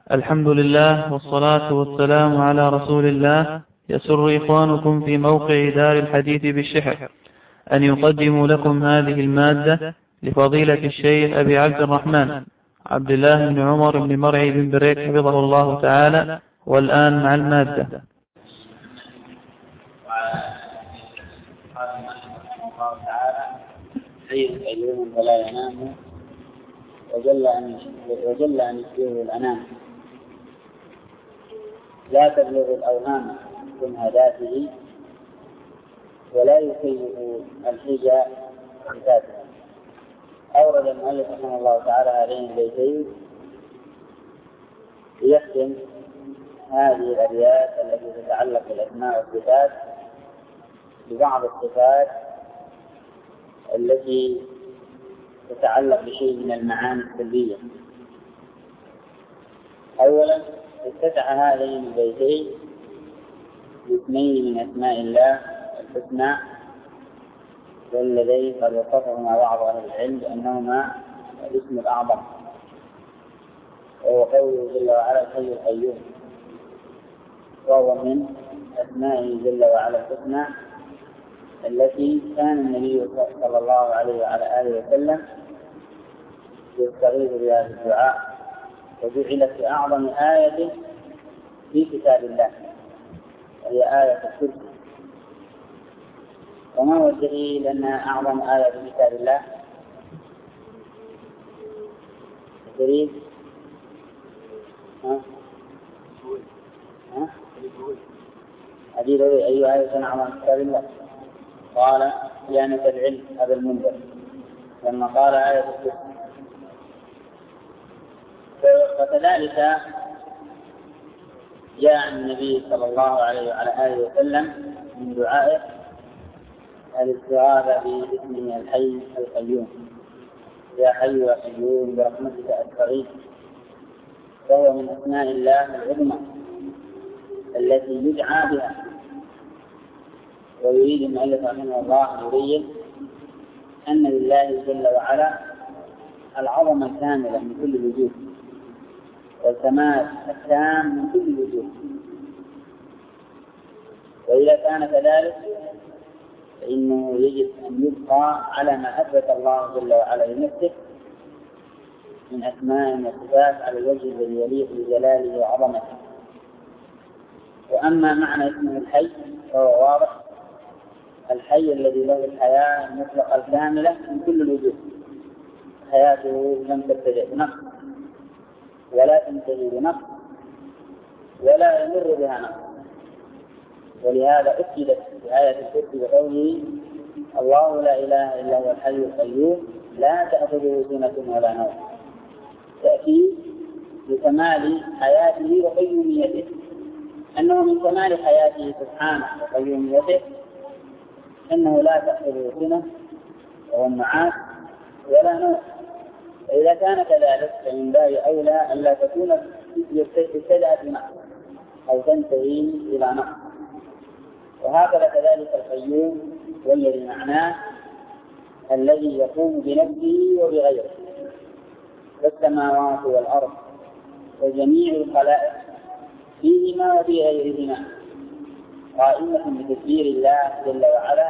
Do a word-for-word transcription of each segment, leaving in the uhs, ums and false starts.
الحمد لله والصلاة والسلام على رسول الله. يسر إخوانكم في موقع دار الحديث بالشحر أن يقدموا لكم هذه المادة لفضيلة الشيخ أبي عبد الرحمن عبد الله بن عمر بن مرعي بن بريك حفظه الله تعالى. والآن مع المادة. قال الله تعالى: حي قيوم ولا ينام وجل أن وجل أن يشبهه الأنام، لا تبلغ الأوهام من هداته ولا يكيف الحجى صفاته. أورد المؤلف رحمه الله تعالى هذين البيتين ليختم هذه الأبيات التي تتعلق بالأسماء والصفات ببعض الصفات التي تتعلق بشيء من المعاني السلبية. أولا افتتح هذين البيتين باسمين من أسماء الله الحسنى والذين قد وصفهما بعض أهل العلم أنهما الاسم الأعظم، وهو قوله جل وعلا الحي القيوم، وهو من أسمائه جل وعلا الحسنى التي كان النبي صلى الله عليه وعلى آله وسلم يستغيث بهذا الدعاء، وجعلت في أعظم آية في كتاب الله وهي آية الكرسي. وما هو الدليل أنها أعظم آية في كتاب الله؟ الدليل ها؟ ها؟ أدير أي آية أعظم في كتاب الله؟ قال ديانة العلم أبا المنذر لما قال آية الكرسي. وكذلك جاء عن النبي صلى الله عليه وعلى آله وسلم من دعائه الاستغاثة باسمه الحي القيوم: يا حي يا قيوم برحمتك أستغيث. فهو من أسماء الله العظمى التي يدعى بها. ويريد المؤلف رحمه الله أن يبين أن لله جل وعلا العظمة الكاملة من كل الوجوه والكمال التام من كل الوجوه. وإذا كان كذلك فإنه يجب أن يبقى على ما أثبت الله جل وعلا لنفسه من أسماء وصفات على الوجه الذي يليق بجلاله وعظمته. وأما معنى اسمه الحي فهو واضح: الحي الذي له الحياة المطلقة الكاملة من كل الوجوه، حياته لم تبتدئ بنقص ولا تنتهي بنقص ولا يمر بها نقص. ولهذا أكدت في آية الكرسي بقوله: الله لا إله إلا هو الحي القيوم لا تأخذه سنة ولا نوم، تأتي بكمال حياته وقيوميته، أنه من كمال حياته سبحانه وقيوميته أنه لا تأخذه سنة وهو النعاس ولا نوم. فإذا كان كذلك فمن باب أولى أن لا تكون ابتدأت بنقص أو تنتهي إلى نقص. وهكذا كذلك القيوم والذي معناه الذي يقوم بنفسه وبغيره، والسماوات والأرض وجميع الخلائق فيهما وفي غيرهما قائمة بتدبير الله جل وعلا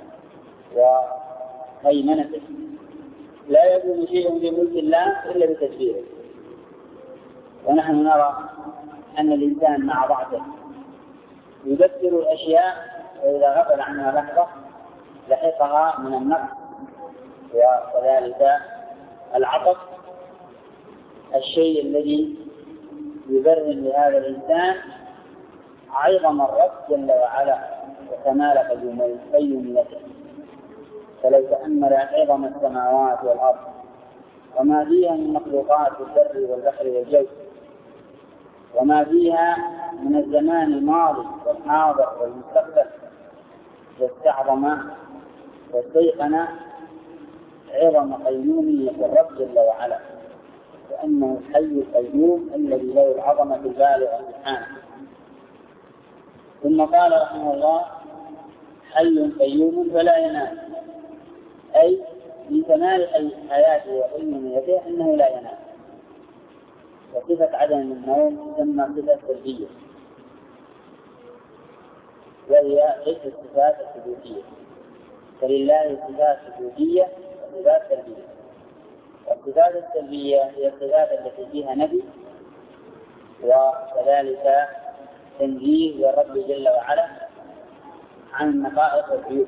وهيمنته. لا يكون شيء بملك الله إلا بتدبيره. ونحن نرى أن الإنسان مع ضعفه يدبر الأشياء، وإذا غفل عنها لحظة لحقها من النقص وكذلك العطف، الشيء الذي يبرر لهذا الإنسان عظم الرب جل وعلا وكمال قيوميته. فلو تأمل عظم السماوات والأرض وما فيها من مخلوقات البر والبحر والجو وما فيها من الزمان الماضي والحاضر والمستقبل، واستعظم واستيقن عظم قيومية الرب جل وعلا، وأنه الحي القيوم الذي له العظمة البالغة سبحانه. ثم قال رحمه الله: حي قيوم فلا ينام، أي من كمال حياته وقيوميته أنه لا ينام. وصفة عدم النوم تسمى صفة سلبية، وهي ليست الصفات الثبوتية، فلله صفات ثبوتية وصفات سلبية. والصفات السلبية هي الصفات التي فيها نفي وكذلك تنزيه للرب جل وعلا عن النقائص والعيوب.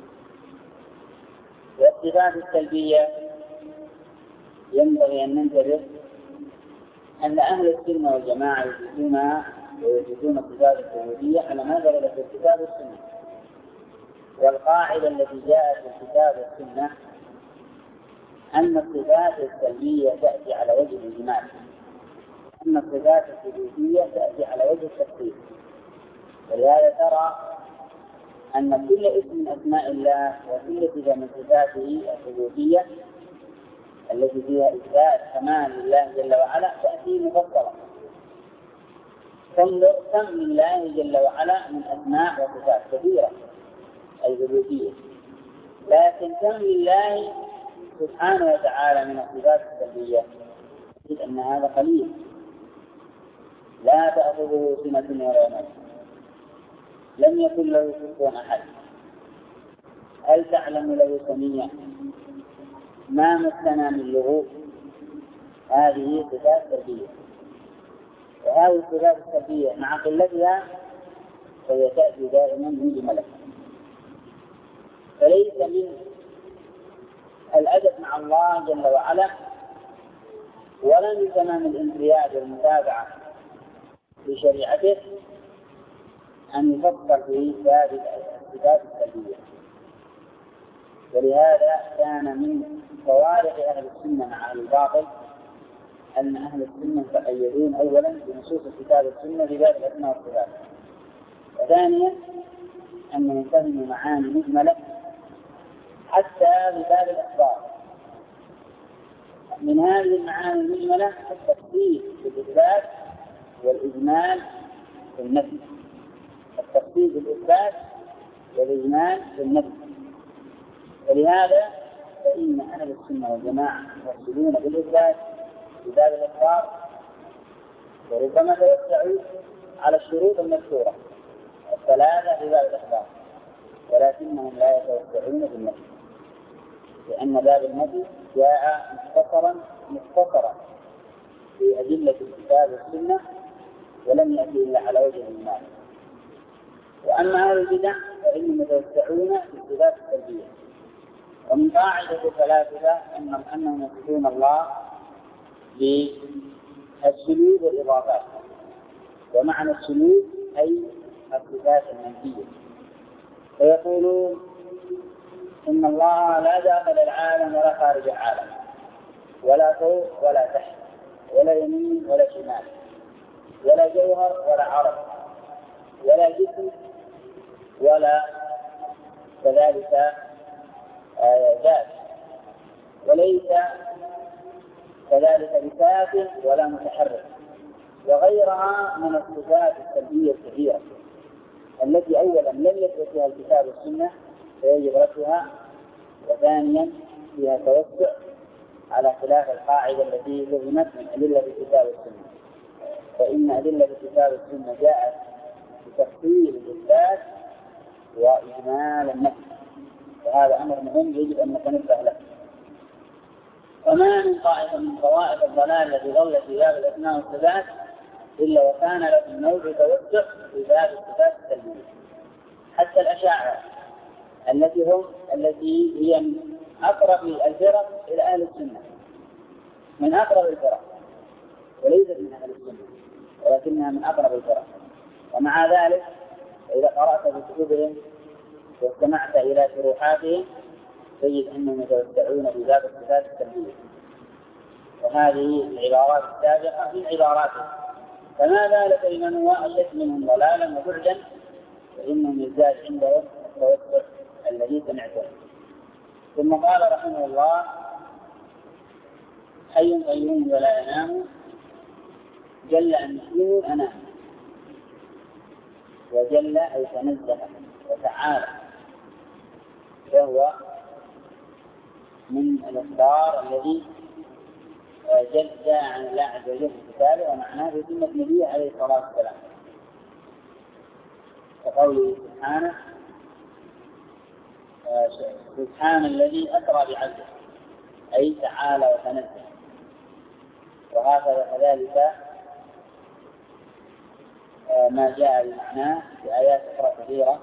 والصفات السلبية ينبغي أن ننتبه أن أهل السنة والجماعة يثبتونها ويثبتون الصفات الثبوتية على ما دل في الكتاب والسنة. والقاعدة التي جاءت في الكتاب والسنة أن الصفات السلبية تأتي على وجه الإجمال، أن الصفات الثبوتية تأتي على وجه التفصيل. ولهذا ترى أن كل اسم من أسماء الله وكل صفة من صفاته الثبوتية التي فيها إثبات كمال لله جل وعلا تأتي مفصلة. تنظر كم لله جل وعلا من أسماء وصفات كثيرة أي ثبوتية، لكن كم لله سبحانه وتعالى من الصفات السلبية تجد أن هذا قليل، لا تأخذه سنة ولا نوم، لم يكن له كفوا أحد، هل تعلم له سميا، ما مسنا من لغوب. هذه صفات سلبية، وهذه الصفات السلبية مع قلتها فهي تأتي دائما مجملة. فليس من الأدب مع الله جل وعلا ولا من تمام الانقياد والمتابعة لشريعته أن يفكر في هذه الصفات السلبية. ولهذا كان من فوارق أهل السنة مع أهل الباطل أن أهل السنة يتقيدون أولا بنصوص الكتاب والسنة في باب الأسماء والصفات، وثانيا أن يفهموا معاني مجملة حتى في باب الأخبار. من هذه المعاني المجملة التفصيل في الإثبات والإجمال في النفي، التفصيل في الإثبات والإجمال في النفي. ولهذا فإن أهل السنة والجماعة يرسلون بالإثبات في باب الأخبار، وربما توسعوا على الشروط المذكورة الثلاثة في باب الأخبار، ولكنهم لا يتوسعون بالنفي، لأن باب النفي جاء مختصرا مختصرا في أدلة الكتاب والسنة ولم يأتي إلا على وجه المال. وأما أهل البدع فإنهم يتوسعون في الصفات السلبية. ومن قاعدة الفلاسفة أنهم يصفون الله بالسلوك والإضافات، ومعنى السلوك أي الصفات المنفية، فيقولون إن الله لا داخل العالم ولا خارج العالم، ولا فوق ولا تحت، ولا يمين ولا شمال، ولا جوهر ولا عرض، ولا جسم ولا كذلك ذات، وليس كذلك بساكن ولا متحرك، وغيرها من الصفات السلبية الكثيرة التي أولا لم يثبت فيها الكتاب والسنة فيجب ردها، وثانيا فيها توسع على خلاف القاعدة التي فهمت من أدلة الكتاب والسنة. فإن أدلة الكتاب والسنة جاءت بتفصيل الإثبات وإجمال النفي، وهذا أمر مهم يجب أن نتنبه له. وما من طائفة من طوائف الضلال التي ضلت في باب الأسماء والصفات إلا وكان له نوع توسع في باب الصفات السلبية. حتى الأشاعرة التي هم التي هي من أقرب الفرق إلى أهل السنة، من أقرب الفرق وليست من أهل السنة ولكنها من أقرب الفرق، ومع ذلك إذا قرأت في كتبهم واستمعت إلى شروحاتهم تجد أنهم يتوسعون في باب الصفات السلبية. وهذه العبارات السابقة من عباراتهم، فما بالك لمن هو أشد منهم ضلالا وبعدا فإنهم يزداد عندهم التوسع الذي سمعته. ثم قال رحمه الله: حي قيوم ولا ينام، جل أن يكون أنام، وجل أي تنزه وتعالى، وهو من الإخبار الذي جاء عن الله عز وجل في كتابه ومعناه في سنة النبي عليه الصلاة والسلام، كقوله سبحانه سبحان الذي أسرى بعبده، أي تعالى وتنزه. وهكذا كذلك ما جاء بمعناه في آيات أخرى كثيرة.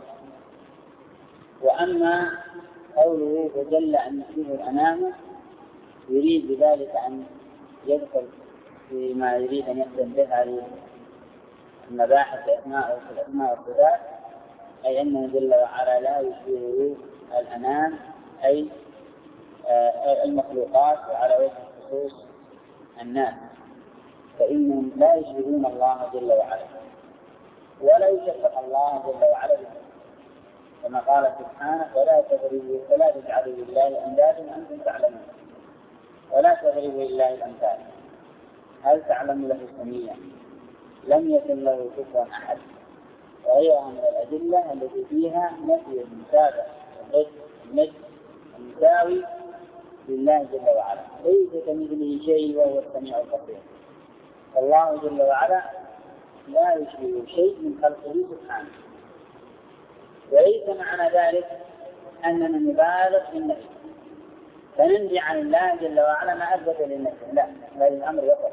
وأما قوله وجل أن يشبه الأنام يريد بذلك أن يدخل فيما يريد أن يخدم به هذه المباحث الأسماء والأسماء والصفات، أي أنه جل وعلا لا يشبه الأنام أي المخلوقات وعلى وجه الخصوص الناس، فإنهم لا يشبهون الله جل وعلا ولا يشبه الله جل وعلا بهم، كما قال سبحانه ولا تضربوا ولا تجعلوا لله أندادا وأنتم تعلمون، ولا تضربوا لله الأمثال هل تعلم له سميا لم يكن له كفوا أحد، وغيرها من الأدلة التي فيها نفي المشابهة والنجم المساوي لله جل وعلا، ليس كمثله شيء وهو السميع البصير. الله جل وعلا لا يشبه شيء من خلقه سبحانه، وليس معنى ذلك أننا نبالغ في النفي فننزع عن الله جل وعلا ما أثبت لنفسه، لا، بل الأمر وسط،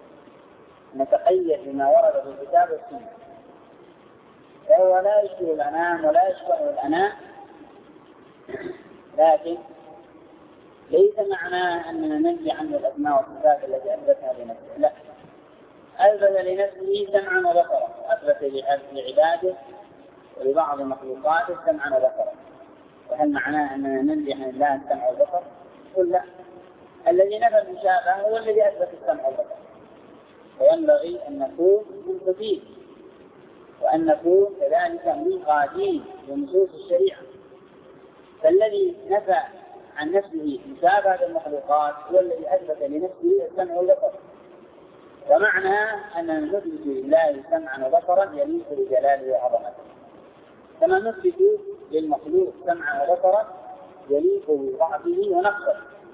نتقيد بما ورد في الكتاب والسنة، فهو لا يشبه الأنام ولا يشبه الأنام، لكن ليس معناه أننا ننزع عنه الأسماء والصفات التي أثبتها لنفسه، لا، أثبت لنفسه سمعا وبصرا، أثبت لعباده ولبعض مخلوقاته سمعا وبصرا، وهل معناه أننا ننزع عن الله السمع والبصر؟ قل لا، الذي نفى المشابهة هو الذي أثبت السمع والبصر، وينبغي أن نكون منصفين وأن نكون كذلك منقادين بنصوص الشريعة، فالذي نفى عن نفسه مشابهة المخلوقات هو الذي أثبت لنفسه السمع والبصر، ومعنى أننا نثبت لله سمعا وبصرا يليق بجلاله وعظمته، كما نثبت للمخلوق سمعا وبصرا يليق بضعفه ونقصه،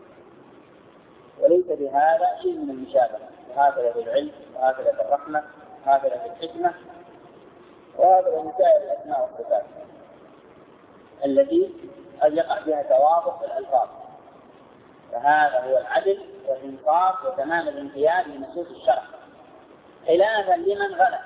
وليس بهذا شيء من المشابهة، وهكذا في العلم وهكذا في الرحمة وهكذا في الحكمة وهكذا في سائر الأسماء والصفات التي قد يقع بها توافق في الألفاظ، فهذا هو العدل والإنصاف وتمام الانقياد لنصوص الشرع، خلافا لمن غلط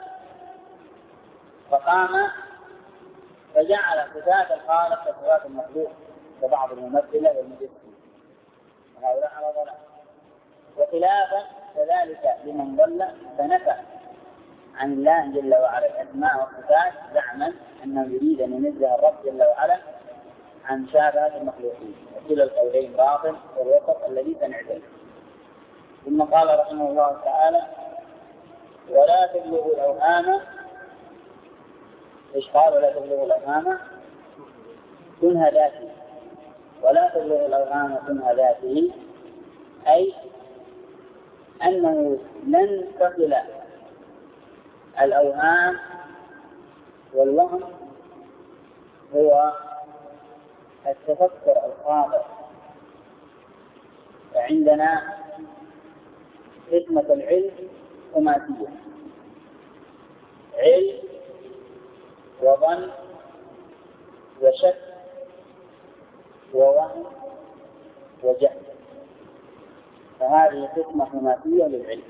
فقام فجعل صفات الخالق كصفات المخلوق كبعض الممثلة والمجسمين، وهؤلاء على ضلال، وخلافا كذلك لمن ضل فنفى عن الله جل وعلا الأسماء والصفات زعما أنه يريد أن ينزه الرب جل وعلا عن مشابهة المخلوقين، وكلا القولين باطل والوسط الذي سنعتبره. ثم قال رحمه الله تعالى ولا تبلغوا الأوهام، إيش قال ولا تبلغوا الأوهام كنها ذاته، ولا تبلغوا الأوهام كنها ذاته، أي أنه لن تصل الأوهام، والوهم هو التفكر الخاطئ، فعندنا حكمة العلم خماسية، علم وظن وشك ووهم وجهل، فهذه حكمة خماسية للعلم.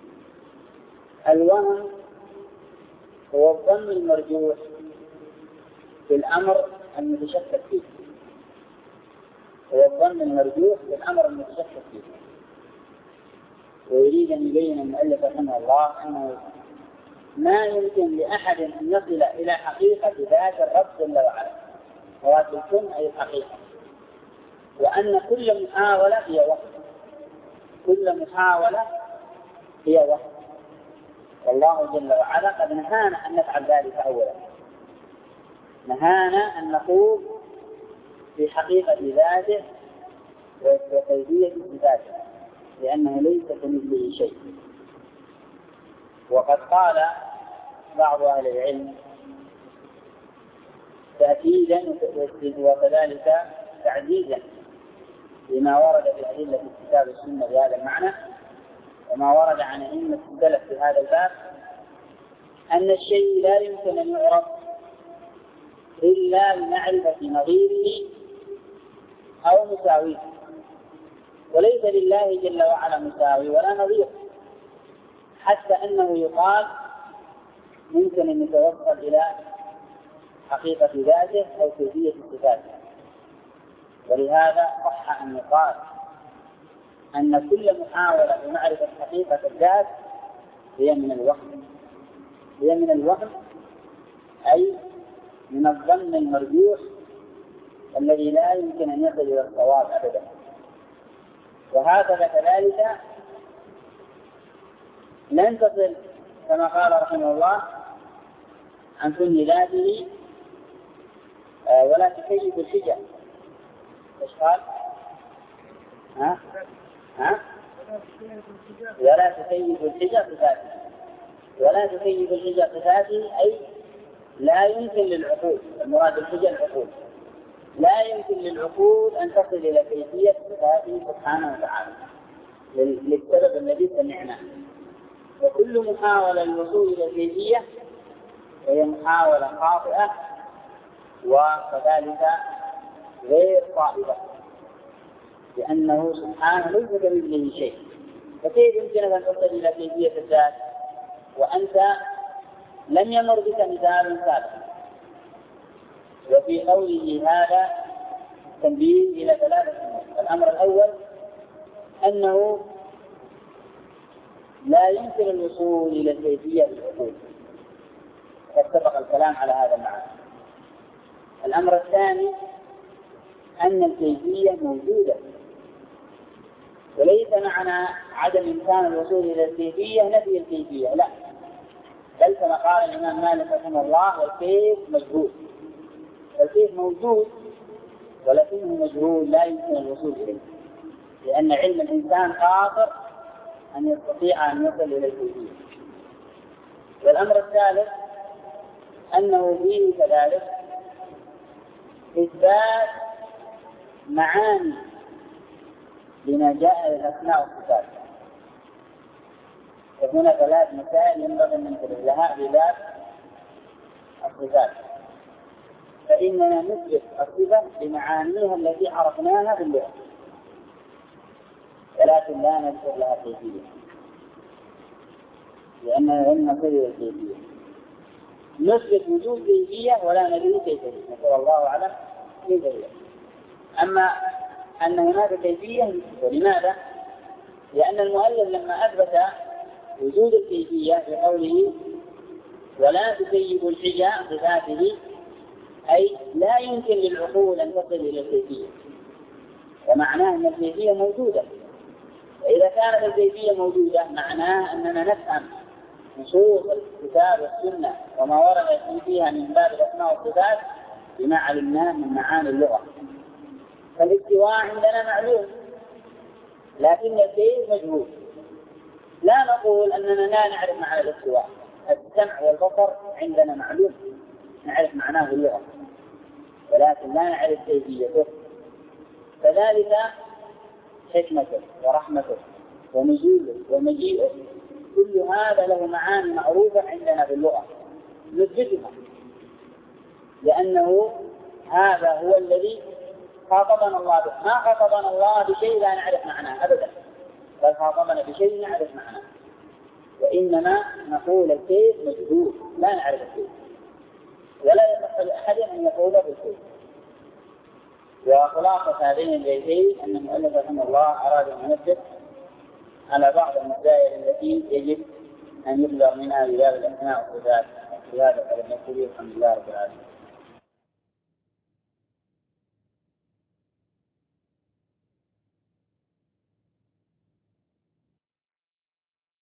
الوهم هو الظن المرجوح في الأمر المتشكك فيه، هو الظن المرجوح في الأمر المتشكك فيه، ويريد أن يبين المؤلف رحمه الله أنه ما يمكن لأحد أن يصل إلى حقيقة ذات الرب جل وعلا، ذات الكون أي الحقيقة، وأن كل محاولة هي وهم، كل محاولة هي وهم، والله جل وعلا قد نهانا أن نفعل ذلك أولا، نهانا أن نقول في حقيقة ذاته وكيفية صفاته، لأنه ليس كمثله شيء. وقد قال بعض أهل العلم تأكيدا وكذلك تعزيزا لما ورد في أدلة الكتاب والسنة بهذا المعنى، وما ورد عن أئمة السلف في هذا الباب أن الشيء لا يمكن أن يعرف إلا بمعرفة نظيره أو مساويه، وليس لله جل وعلا مساوي ولا نظير، حتى أنه يقال ممكن أن يتوصل إلى حقيقة ذاته أو كيفية صفاته. ولهذا صح أن يقال أن كل محاولة لمعرفة حقيقة الذات هي من الوهم، هي من الوهم أي من الظن المرجوح الذي لا يمكن أن يصل إلى الصواب أبدا. وهكذا كذلك لن تصل كما قال رحمه الله عن كل ذاته ولا تكيف الحجة. ايش قال؟ ها؟ ها؟ ولا تكيف الحجة بذاته، ولا تكيف الحجة بذاته أي لا يمكن للعقول، المراد الحجة العقول، لا يمكن للعقول أن تصل إلى كيفية ذاته سبحانه وتعالى للسبب الذي سمعناه. وكل محاولة للوصول إلى الكيفية هي محاولة خاطئة وكذلك غير صائبة، لأنه سبحانه ليس كمثله شيء، فكيف يمكنك أن تصل إلى كيفية الذات وأنت لم يمر بك مثال سابق؟ وفي قوله هذا تنبيه إلى ثلاثة أمور. الأمر الأول أنه لا يمكن الوصول إلى الكيفية بالعقول، قد سبق الكلام على هذا المعنى. الأمر الثاني أن الكيفية موجودة، وليس معنى عدم إمكان الوصول إلى الكيفية نفي الكيفية، لا، بل كما قال الإمام مالك رحمه الله والكيف مجهول. الكيف موجود ولكنه مجهول لا يمكن الوصول إليه، لأن علم الإنسان قاصر أن يستطيع أن يصل إلى الكيفية. والأمر الثالث أنه فيه كذلك إثبات معاني لما جاء الأسماء والصفات. وهنا ثلاث مسائل ينبغي أن ننتبه لها في باب الصفات. فإننا نثبت الصفة بمعانيها التي عرفناها في اللغة، ولكن لا نذكر لها كيفية، لأننا لم نصل إلى الكيفية. نثبت وجود كيفية ولا ندري كيفية، نسأل الله أعلم كيف هي. أما أن هناك كيفية، ولماذا؟ لأن المؤلف لما أثبت وجود الكيفية بقوله ولا تكيف الحجة بذاته، أي لا يمكن للعقول أن تصل إلى الكيفية، ومعناه أن الكيفية موجودة. وإذا كانت الكيفية موجودة معناه أننا نفهم نصوص الكتاب والسنة وما ورد فيها من باب الأسماء والصفات بما علمناه من معاني اللغة. فالاستواء عندنا معلوم، لكن الكيف مجهول. لا نقول أننا لا نعرف معنى الاستواء، السمع والبصر عندنا معلوم نعرف معناه باللغة، ولكن لا نعرف كيفيته. فذلك حكمته ورحمته ونزوله ومجيئه، كل هذا له معاني معروفة عندنا في اللغة نثبتها، لأنه هذا هو الذي خاطبنا الله به. ما خاطبنا الله بشيء لا نعرف معناه أبدا، بل خاطبنا بشيء نعرف معناه. وإنما نقول الكيف مجهول لا نعرف الكيف، ولا يصح لأحد أن يقول بالكيف. وخلاصة هذين البيتين أن المؤلف رحمه الله أراد أن ينبه على بعض المسائل التي يجب أن يبلغ منها بباب الأسماء والصفات. في هذا الكلام الحمد لله رب العالمين.